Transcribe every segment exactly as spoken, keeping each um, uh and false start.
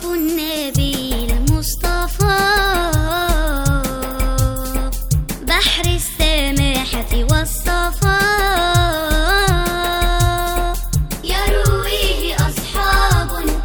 وصف النبي المصطفى بحر السماحة والصفاء يرويه أصحاب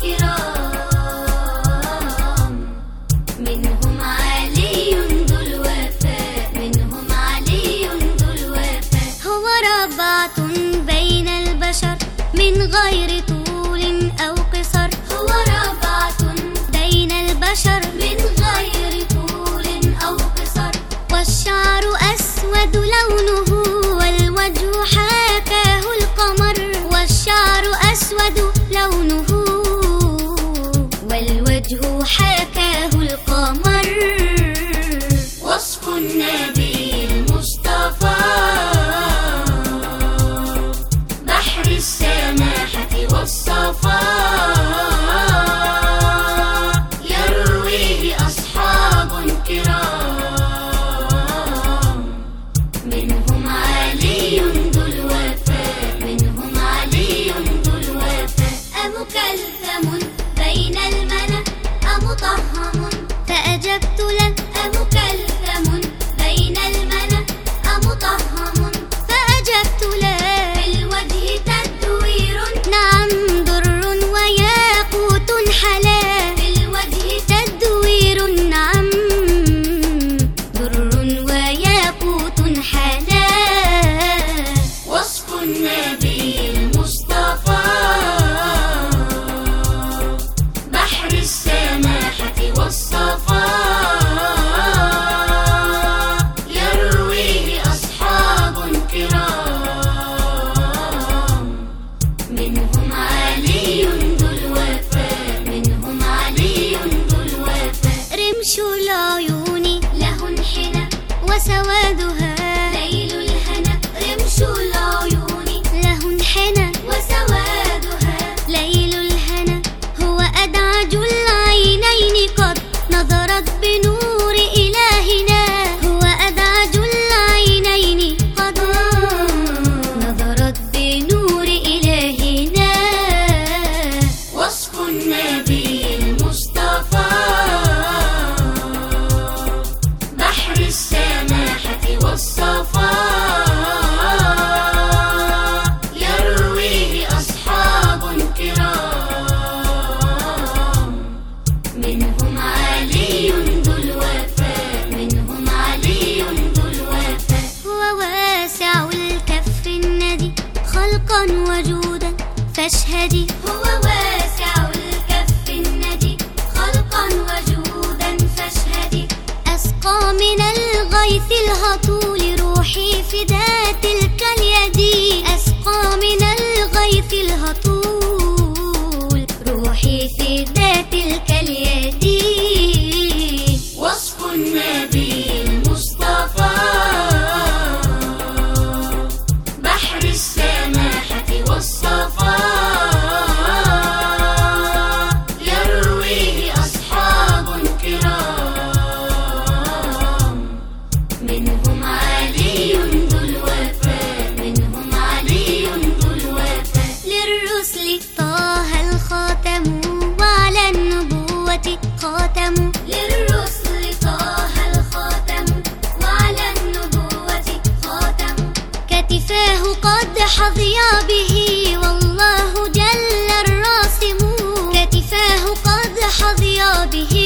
كرام منهم علي ذو الوفاء منهم علي ذو الوفاء هو ربعة بين البشر من غير طول أو قصر هو ربعة بين البشر من غير طول أو قصر والشعر أسود لونه والوجه حاكاه القمر والشعر أسود لونه والوجه حاكاه القمر وصف النبي المصطفى بحر السماحة والصفاء يرويه أصحاب كرام منهم علي ذو الوفاء منهم علي ذو الوفاء أمكلثم بين المنى أمطهم فأجبت له أمكلثم بين المنى أمطهم فأجبت له بالوجه تدوير نعم در وياقوت حلا بالوجه تدوير نعم در وياقوت حلا وصف النبي المصطفى بحر السماحة والصفاء يرويه أصحاب كرام منهم علي ذو الوفاء منهم علي ذو الوفاء رمش العيون له انحنى وسوادها ليل الهنا رمش العيون له انحنى وسوادها ليل الهنا هو أدعج العينين قد نظرت بنور إلهنا هو أدعج العينين قد نظرت بنور إلهنا وصف النبي المصطفى بحر السماحة والصفاء يرويه أصحاب كرام منهم علي ذو الوفاء منهم علي ذو الوفاء هو واسع الكف الندي خلقا وجودا فاشهدي هو واسع الكف الندي خلقا وجودا فاشهدي أسقى من الغيث الهطول روحي فداء تلك اليد أسقى من الغيث الهطول روحي فداء تلك اليد وصف النبي المصطفى بحر السماحة والصفاء يرويه أصحاب كرام منهم علي ذو الوفاء منهم علي ذو الوفاء للرسل طه الخاتم وعلى النبوة خاتم للرسل طه الخاتم وعلى النبوة خاتم كتفاه قد حظيا به والله جل الراسم كتفاه قد حظيا به